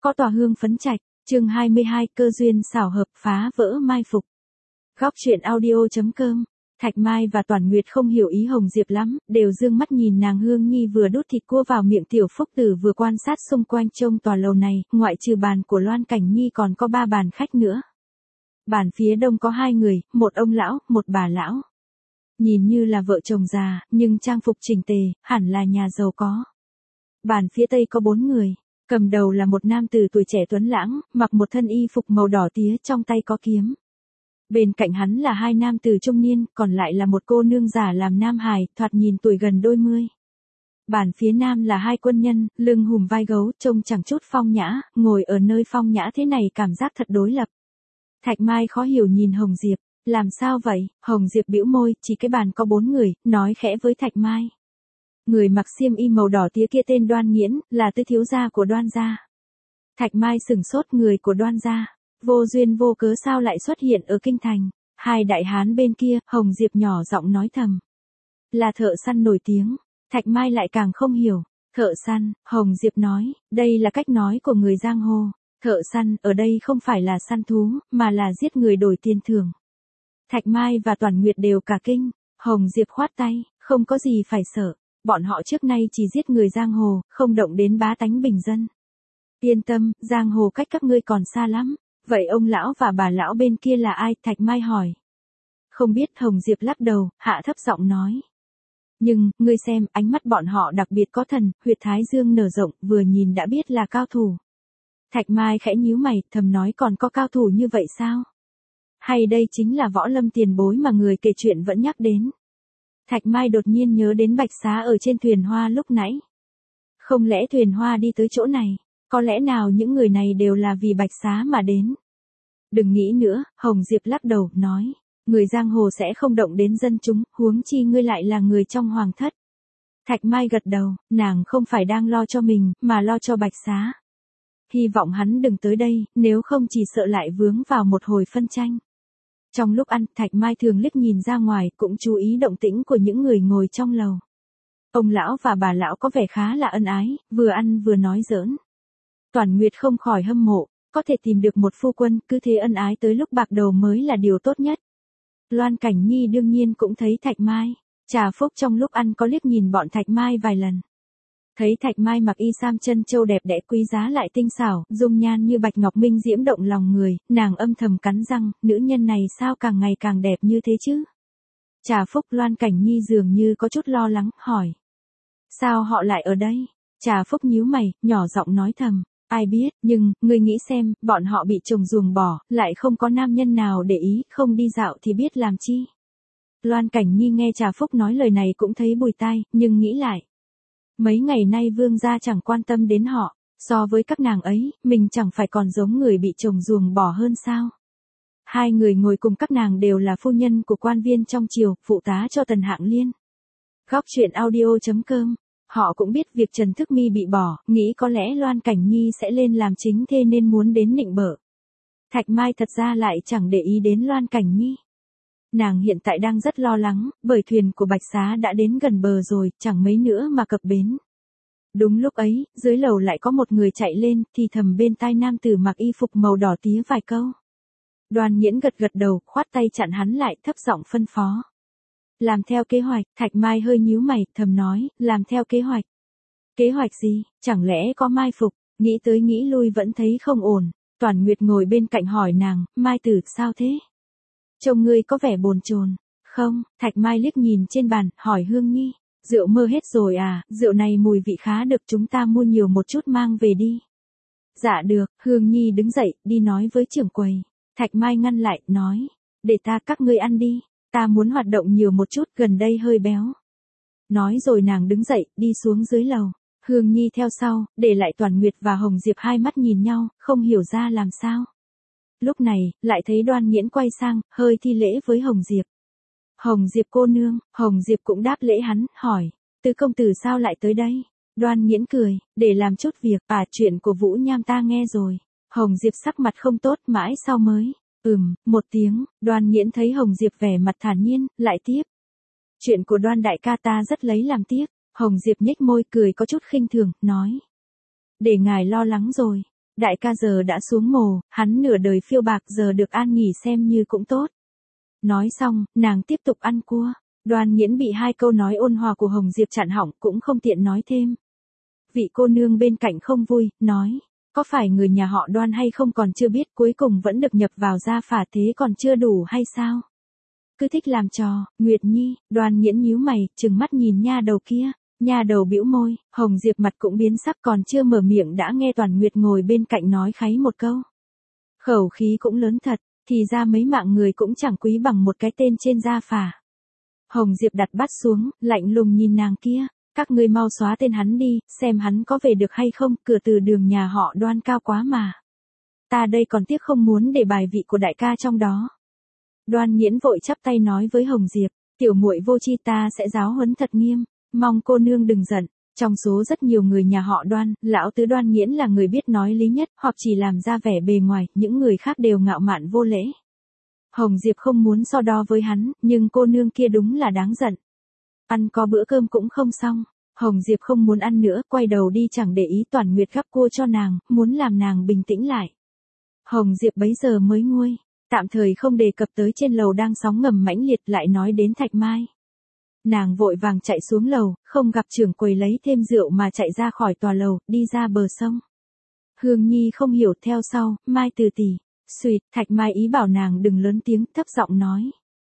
có tòa hương phấn trạch, chương 22 cơ duyên xảo hợp phá vỡ mai phục. Góc truyện audio.com. Thạch Mai và Toản Nguyệt không hiểu ý Hồng Diệp lắm, đều dương mắt nhìn nàng Hương Nhi vừa đút thịt cua vào miệng Tiểu Phúc Tử vừa quan sát xung quanh trông tòa lầu này, ngoại trừ bàn của Loan Cảnh Nhi còn có 3 bàn khách nữa. Bàn phía đông có 2 người, một ông lão, một bà lão. Nhìn như là vợ chồng già, nhưng trang phục chỉnh tề, hẳn là nhà giàu có. Bàn phía tây có 4 người. Cầm đầu là một nam tử tuổi trẻ tuấn lãng, mặc một thân y phục màu đỏ tía, trong tay có kiếm. Bên cạnh hắn là 2 nam tử trung niên, còn lại là một cô nương giả làm nam hài, thoạt nhìn tuổi gần đôi mươi. Bàn phía nam là 2 quân nhân, lưng hùm vai gấu, trông chẳng chút phong nhã, ngồi ở nơi phong nhã thế này cảm giác thật đối lập. Thạch Mai khó hiểu nhìn Hồng Diệp, làm sao vậy? Hồng Diệp bĩu môi, chỉ cái bàn có 4 người, nói khẽ với Thạch Mai. Người mặc xiêm y màu đỏ tía kia tên Đoan Nghiễn, là tứ thiếu gia của Đoan gia. Thạch Mai sửng sốt, người của Đoan gia, vô duyên vô cớ sao lại xuất hiện ở kinh thành? 2 đại hán bên kia, Hồng Diệp nhỏ giọng nói thầm. Là thợ săn nổi tiếng. Thạch Mai lại càng không hiểu. Thợ săn, Hồng Diệp nói, đây là cách nói của người giang hồ. Thợ săn, ở đây không phải là săn thú, mà là giết người đổi tiền thưởng. Thạch Mai và Toản Nguyệt đều cả kinh. Hồng Diệp khoát tay, không có gì phải sợ. Bọn họ trước nay chỉ giết người giang hồ, không động đến bá tánh bình dân. Yên tâm, giang hồ cách các ngươi còn xa lắm. Vậy ông lão và bà lão bên kia là ai? Thạch Mai hỏi. Không biết. Hồng Diệp lắc đầu, hạ thấp giọng nói. Nhưng, ngươi xem, ánh mắt bọn họ đặc biệt có thần, huyệt thái dương nở rộng, vừa nhìn đã biết là cao thủ. Thạch Mai khẽ nhíu mày, thầm nói còn có cao thủ như vậy sao? Hay đây chính là Võ Lâm tiền bối mà người kể chuyện vẫn nhắc đến? Thạch Mai đột nhiên nhớ đến Bạch Xá ở trên thuyền hoa lúc nãy. Không lẽ thuyền hoa đi tới chỗ này? Có lẽ nào những người này đều là vì Bạch Xá mà đến? Đừng nghĩ nữa, Hồng Diệp lắc đầu, nói. Người giang hồ sẽ không động đến dân chúng, huống chi ngươi lại là người trong hoàng thất. Thạch Mai gật đầu, nàng không phải đang lo cho mình, mà lo cho Bạch Xá. Hy vọng hắn đừng tới đây, nếu không chỉ sợ lại vướng vào một hồi phân tranh. Trong lúc ăn, Thạch Mai thường liếc nhìn ra ngoài, cũng chú ý động tĩnh của những người ngồi trong lầu. Ông lão và bà lão có vẻ khá là ân ái, vừa ăn vừa nói giỡn. Toản Nguyệt không khỏi hâm mộ, có thể tìm được một phu quân, cứ thế ân ái tới lúc bạc đầu mới là điều tốt nhất. Loan Cảnh Nhi đương nhiên cũng thấy Thạch Mai. Trà Phúc trong lúc ăn có liếc nhìn bọn Thạch Mai vài lần. Thấy Thạch Mai mặc y sam chân châu đẹp đẽ quý giá lại tinh xảo, dung nhan như bạch ngọc minh diễm động lòng người, nàng âm thầm cắn răng, nữ nhân này sao càng ngày càng đẹp như thế chứ? Trà Phúc. Loan Cảnh Nhi dường như có chút lo lắng, hỏi. Sao họ lại ở đây? Trà Phúc nhíu mày, nhỏ giọng nói thầm. Ai biết, nhưng, ngươi nghĩ xem, bọn họ bị chồng ruồng bỏ, lại không có nam nhân nào để ý, không đi dạo thì biết làm chi. Loan Cảnh Nhi nghe Trà Phúc nói lời này cũng thấy bùi tai, nhưng nghĩ lại. Mấy ngày nay vương gia chẳng quan tâm đến họ, so với các nàng ấy, mình chẳng phải còn giống người bị chồng ruồng bỏ hơn sao. 2 người ngồi cùng các nàng đều là phu nhân của quan viên trong triều, phụ tá cho Tần Hạng Liên. Góc truyện audio.com. Họ cũng biết việc Trần Thức Mi bị bỏ, nghĩ có lẽ Loan Cảnh Nhi sẽ lên làm chính thê nên muốn đến nịnh bợ. Thạch Mai thật ra lại chẳng để ý đến Loan Cảnh Nhi. Nàng hiện tại đang rất lo lắng, bởi thuyền của Bạch Xá đã đến gần bờ rồi, chẳng mấy nữa mà cập bến. Đúng lúc ấy, dưới lầu lại có một người chạy lên, thì thầm bên tai nam tử mặc y phục màu đỏ tía vài câu. Đoan Nghiễn gật gật đầu, khoát tay chặn hắn lại, thấp giọng phân phó. Làm theo kế hoạch. Thạch Mai hơi nhíu mày, thầm nói, làm theo kế hoạch. Kế hoạch gì? Chẳng lẽ có mai phục? Nghĩ tới nghĩ lui vẫn thấy không ổn. Toản Nguyệt ngồi bên cạnh hỏi nàng, Mai tử, sao thế? Trông ngươi có vẻ bồn chồn. Không. Thạch Mai liếc nhìn trên bàn, hỏi Hương Nhi. Rượu mơ hết rồi à? Rượu này mùi vị khá được, chúng ta mua nhiều một chút mang về đi. Dạ được. Hương Nhi đứng dậy, đi nói với trưởng quầy. Thạch Mai ngăn lại, nói. Để các ngươi ăn đi. Ta muốn hoạt động nhiều một chút, gần đây hơi béo. Nói rồi nàng đứng dậy, đi xuống dưới lầu. Hương Nhi theo sau, để lại Toản Nguyệt và Hồng Diệp 2 mắt nhìn nhau, không hiểu ra làm sao. Lúc này, lại thấy Đoan Nghiễn quay sang, hơi thi lễ với Hồng Diệp. Hồng Diệp cô nương. Hồng Diệp cũng đáp lễ hắn, hỏi. Tứ công tử sao lại tới đây? Đoan Nghiễn cười, để làm chút việc. Chuyện của Vũ Nham ta nghe rồi. Hồng Diệp sắc mặt không tốt, mãi sau mới. Một tiếng. Đoan Nghiễn thấy Hồng Diệp vẻ mặt thản nhiên, lại tiếp. Chuyện của Đoan đại ca ta rất lấy làm tiếc. Hồng Diệp nhếch môi cười có chút khinh thường, nói. Để ngài lo lắng rồi. Đại ca giờ đã xuống mồ, hắn nửa đời phiêu bạc giờ được an nghỉ xem như cũng tốt. Nói xong, nàng tiếp tục ăn cua. Đoan Nghiễn bị hai câu nói ôn hòa của Hồng Diệp chặn họng cũng không tiện nói thêm. Vị cô nương bên cạnh không vui, nói, có phải người nhà họ Đoan hay không còn chưa biết, cuối cùng vẫn được nhập vào gia phả thế còn chưa đủ hay sao? Cứ thích làm trò, Nguyệt Nhi. Đoan Nghiễn nhíu mày, trừng mắt nhìn nha đầu kia. Nha đầu bĩu môi, Hồng Diệp mặt cũng biến sắc, còn chưa mở miệng đã nghe Toàn Nguyệt ngồi bên cạnh nói kháy một câu. Khẩu khí cũng lớn thật, thì ra mấy mạng người cũng chẳng quý bằng một cái tên trên gia phả. Hồng Diệp đặt bát xuống, lạnh lùng nhìn nàng kia. Các ngươi mau xóa tên hắn đi, xem hắn có về được hay không, cửa từ đường nhà họ Đoan cao quá mà. Ta đây còn tiếc không muốn để bài vị của đại ca trong đó. Đoan Nghiễn vội chắp tay nói với Hồng Diệp, tiểu muội vô chi, ta sẽ giáo huấn thật nghiêm, mong cô nương đừng giận. Trong số rất nhiều người nhà họ Đoan, lão tứ Đoan Nghiễn là người biết nói lý nhất, hoặc chỉ làm ra vẻ bề ngoài, những người khác đều ngạo mạn vô lễ. Hồng Diệp không muốn so đo với hắn, nhưng cô nương kia đúng là đáng giận. Ăn có bữa cơm cũng không xong. Hồng Diệp không muốn ăn nữa, quay đầu đi chẳng để ý. Toàn Nguyệt gắp cua cho nàng, muốn làm nàng bình tĩnh lại. Hồng Diệp bấy giờ mới nguôi, tạm thời không đề cập tới trên lầu đang sóng ngầm mãnh liệt, lại nói đến Thạch Mai. Nàng vội vàng chạy xuống lầu, không gặp trưởng quầy lấy thêm rượu mà chạy ra khỏi tòa lầu, đi ra bờ sông. Hương Nhi không hiểu theo sau, Mai từ tỷ. Xuyệt, Thạch Mai ý bảo nàng đừng lớn tiếng, thấp giọng nói.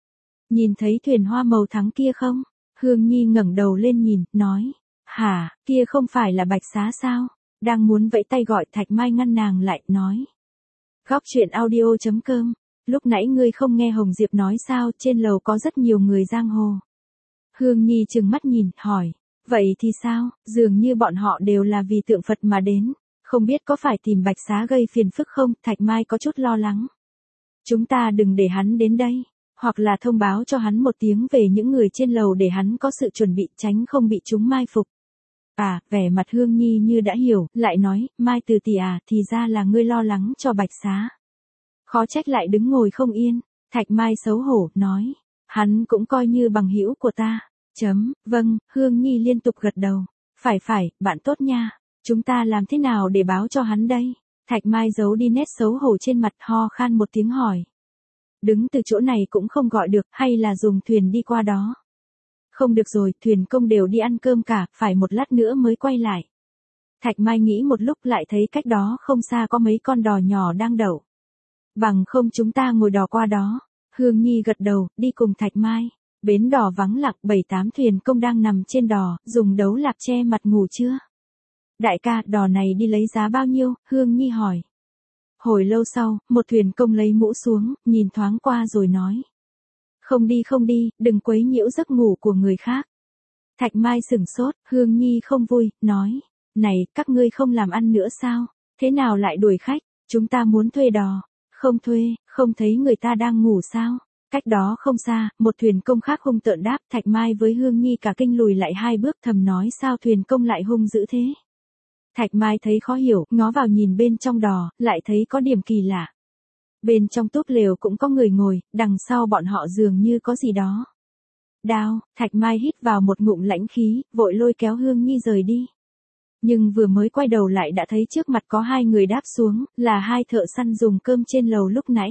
Nhìn thấy thuyền hoa màu trắng kia không? Hương Nhi ngẩng đầu lên nhìn, nói. Hả, kia không phải là Bạch Xá sao? Đang muốn vẫy tay gọi, Thạch Mai ngăn nàng lại, nói. Góc truyện audio.com. Lúc nãy ngươi không nghe Hồng Diệp nói sao, trên lầu có rất nhiều người giang hồ. Hương Nhi trừng mắt nhìn, hỏi. Vậy thì sao, dường như bọn họ đều là vì tượng Phật mà đến. Không biết có phải tìm Bạch Xá gây phiền phức không? Thạch Mai có chút lo lắng. Chúng ta đừng để hắn đến đây. Hoặc là thông báo cho hắn một tiếng về những người trên lầu để hắn có sự chuẩn bị, tránh không bị chúng mai phục. À, vẻ mặt Hương Nhi như đã hiểu, lại nói, Mai từ tỷ à, thì ra là ngươi lo lắng cho Bạch Xá. Khó trách lại đứng ngồi không yên. Thạch Mai xấu hổ, nói, hắn cũng coi như bằng hữu của ta. Vâng, Hương Nhi liên tục gật đầu. Phải, bạn tốt nha. Chúng ta làm thế nào để báo cho hắn đây? Thạch Mai giấu đi nét xấu hổ trên mặt, ho khan một tiếng hỏi. Đứng từ chỗ này cũng không gọi được, hay là dùng thuyền đi qua đó? Không được rồi, thuyền công đều đi ăn cơm cả, phải một lát nữa mới quay lại. Thạch Mai nghĩ một lúc lại thấy cách đó không xa có mấy con đò nhỏ đang đậu. Bằng không chúng ta ngồi đò qua đó. Hương Nhi gật đầu, đi cùng Thạch Mai. Bến đò vắng lặng, 7-8 thuyền công đang nằm trên đò, dùng đấu lạp che mặt ngủ chưa? Đại ca, đò này đi lấy giá bao nhiêu? Hương Nhi hỏi. Hồi lâu sau, một thuyền công lấy mũ xuống, nhìn thoáng qua rồi nói. Không đi, đừng quấy nhiễu giấc ngủ của người khác. Thạch Mai sửng sốt, Hương Nhi không vui, nói. Này, các ngươi không làm ăn nữa sao? Thế nào lại đuổi khách? Chúng ta muốn thuê đò. Không thuê, không thấy người ta đang ngủ sao? Cách đó không xa, một thuyền công khác hung tợn đáp. Thạch Mai với Hương Nhi cả kinh lùi lại 2 bước, thầm nói sao thuyền công lại hung dữ thế? Thạch Mai thấy khó hiểu, ngó vào nhìn bên trong đò, lại thấy có điểm kỳ lạ. Bên trong túp lều cũng có người ngồi, đằng sau bọn họ dường như có gì đó. Đao, Thạch Mai hít vào một ngụm lãnh khí, vội lôi kéo Hương Nhi rời đi. Nhưng vừa mới quay đầu lại đã thấy trước mặt có 2 người đáp xuống, là 2 thợ săn dùng cơm trên lầu lúc nãy.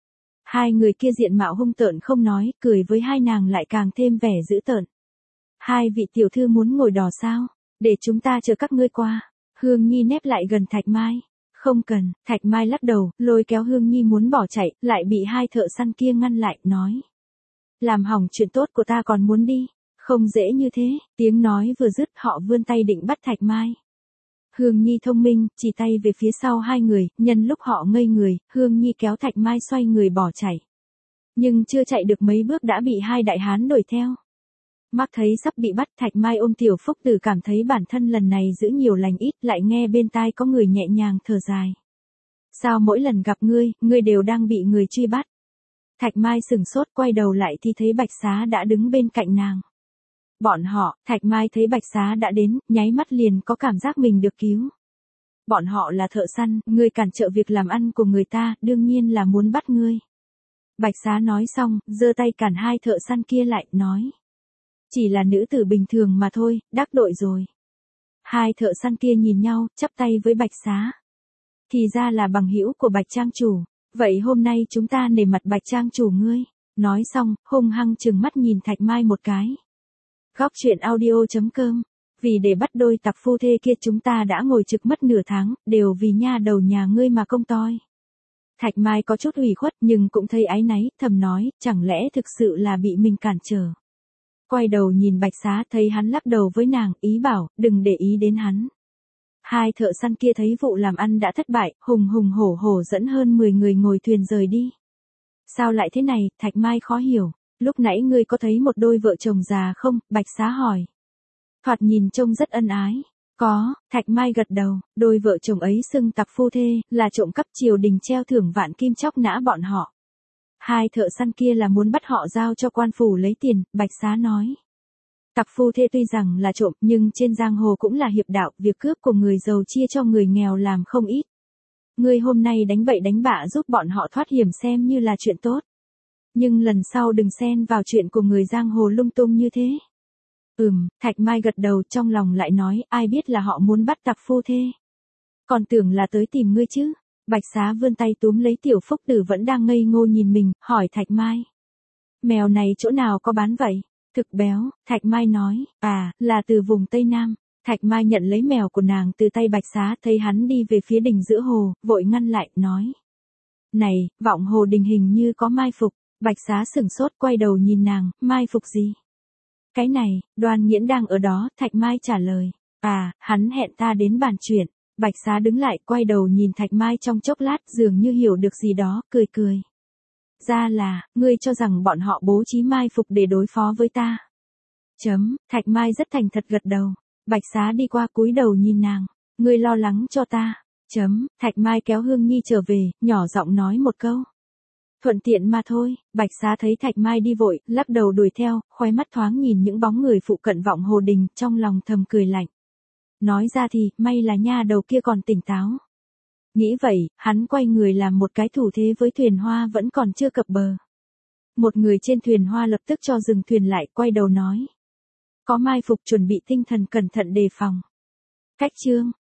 2 người kia diện mạo hung tợn không nói, cười với 2 nàng lại càng thêm vẻ dữ tợn. 2 vị tiểu thư muốn ngồi đò sao? Để chúng ta chờ các ngươi qua. Hương Nhi nép lại gần Thạch Mai. Không cần, Thạch Mai lắc đầu, lôi kéo Hương Nhi muốn bỏ chạy, lại bị 2 thợ săn kia ngăn lại, nói. Làm hỏng chuyện tốt của ta còn muốn đi. Không dễ như thế, tiếng nói vừa dứt họ vươn tay định bắt Thạch Mai. Hương Nhi thông minh, chỉ tay về phía sau 2 người, nhân lúc họ ngây người, Hương Nhi kéo Thạch Mai xoay người bỏ chạy. Nhưng chưa chạy được mấy bước đã bị 2 đại hán đuổi theo. Mắt thấy sắp bị bắt, Thạch Mai ôm Tiểu Phúc Tử cảm thấy bản thân lần này giữ nhiều lành ít, lại nghe bên tai có người nhẹ nhàng thở dài. Sao mỗi lần gặp ngươi đều đang bị người truy bắt? Thạch Mai sửng sốt, quay đầu lại thì thấy Bạch Xá đã đứng bên cạnh nàng. Bọn họ, Thạch Mai thấy Bạch Xá đã đến, nháy mắt liền có cảm giác mình được cứu. Bọn họ là thợ săn, ngươi cản trở việc làm ăn của người ta, đương nhiên là muốn bắt ngươi. Bạch Xá nói xong, giơ tay cản 2 thợ săn kia lại, nói. Chỉ là nữ tử bình thường mà thôi, đắc tội rồi. 2 thợ săn kia nhìn nhau, chắp tay với Bạch Xá. Thì ra là bằng hữu của Bạch trang chủ. Vậy hôm nay chúng ta nể mặt Bạch trang chủ ngươi. Nói xong, hung hăng trừng mắt nhìn Thạch Mai một cái. Góc truyện audio.com. Vì để bắt đôi tặc phu thê kia chúng ta đã ngồi trực mất nửa tháng, đều vì nha đầu nhà ngươi mà công toi. Thạch Mai có chút ủy khuất nhưng cũng thấy áy náy, thầm nói, chẳng lẽ thực sự là bị mình cản trở. Quay đầu nhìn Bạch Xá thấy hắn lắc đầu với nàng, ý bảo, đừng để ý đến hắn. Hai thợ săn kia thấy vụ làm ăn đã thất bại, hùng hùng hổ hổ dẫn hơn 10 người ngồi thuyền rời đi. Sao lại thế này, Thạch Mai khó hiểu, lúc nãy ngươi có thấy một đôi vợ chồng già không, Bạch Xá hỏi. Thoạt nhìn trông rất ân ái. Có, Thạch Mai gật đầu, đôi vợ chồng ấy xưng tặc phu thê, là trộm cắp triều đình treo thưởng vạn kim chóc nã bọn họ. Hai thợ săn kia là muốn bắt họ giao cho quan phủ lấy tiền, Bạch Xá nói. Tặc phu thê tuy rằng là trộm nhưng trên giang hồ cũng là hiệp đạo, việc cướp của người giàu chia cho người nghèo làm không ít. Ngươi hôm nay đánh bậy đánh bạ giúp bọn họ thoát hiểm xem như là chuyện tốt. Nhưng lần sau đừng xen vào chuyện của người giang hồ lung tung như thế. Thạch Mai gật đầu, trong lòng lại nói, ai biết là họ muốn bắt tặc phu thê. Còn tưởng là tới tìm ngươi chứ. Bạch Xá vươn tay túm lấy Tiểu Phúc Tử vẫn đang ngây ngô nhìn mình, hỏi Thạch Mai. Mèo này chỗ nào có bán vậy? Thực béo, Thạch Mai nói, là từ vùng Tây Nam. Thạch Mai nhận lấy mèo của nàng từ tay Bạch Xá, thấy hắn đi về phía đỉnh giữa hồ, vội ngăn lại, nói. Này, vọng hồ đình hình như có mai phục. Bạch Xá sửng sốt quay đầu nhìn nàng, mai phục gì? Cái này, Đoan Nghiễn đang ở đó, Thạch Mai trả lời. Hắn hẹn ta đến bàn chuyện. Bạch Xá đứng lại, quay đầu nhìn Thạch Mai trong chốc lát, dường như hiểu được gì đó, cười cười. Ra là, ngươi cho rằng bọn họ bố trí mai phục để đối phó với ta. Thạch Mai rất thành thật gật đầu. Bạch Xá đi qua cúi đầu nhìn nàng. Ngươi lo lắng cho ta. Thạch Mai kéo Hương Nhi trở về, nhỏ giọng nói một câu. Thuận tiện mà thôi. Bạch Xá thấy Thạch Mai đi vội, lắc đầu đuổi theo, khóe mắt thoáng nhìn những bóng người phụ cận vọng hồ đình, trong lòng thầm cười lạnh. Nói ra thì, may là nha đầu kia còn tỉnh táo. Nghĩ vậy, hắn quay người làm một cái thủ thế với thuyền hoa vẫn còn chưa cập bờ. Một người trên thuyền hoa lập tức cho dừng thuyền lại, quay đầu nói. Có mai phục, chuẩn bị tinh thần cẩn thận đề phòng. Cách chương.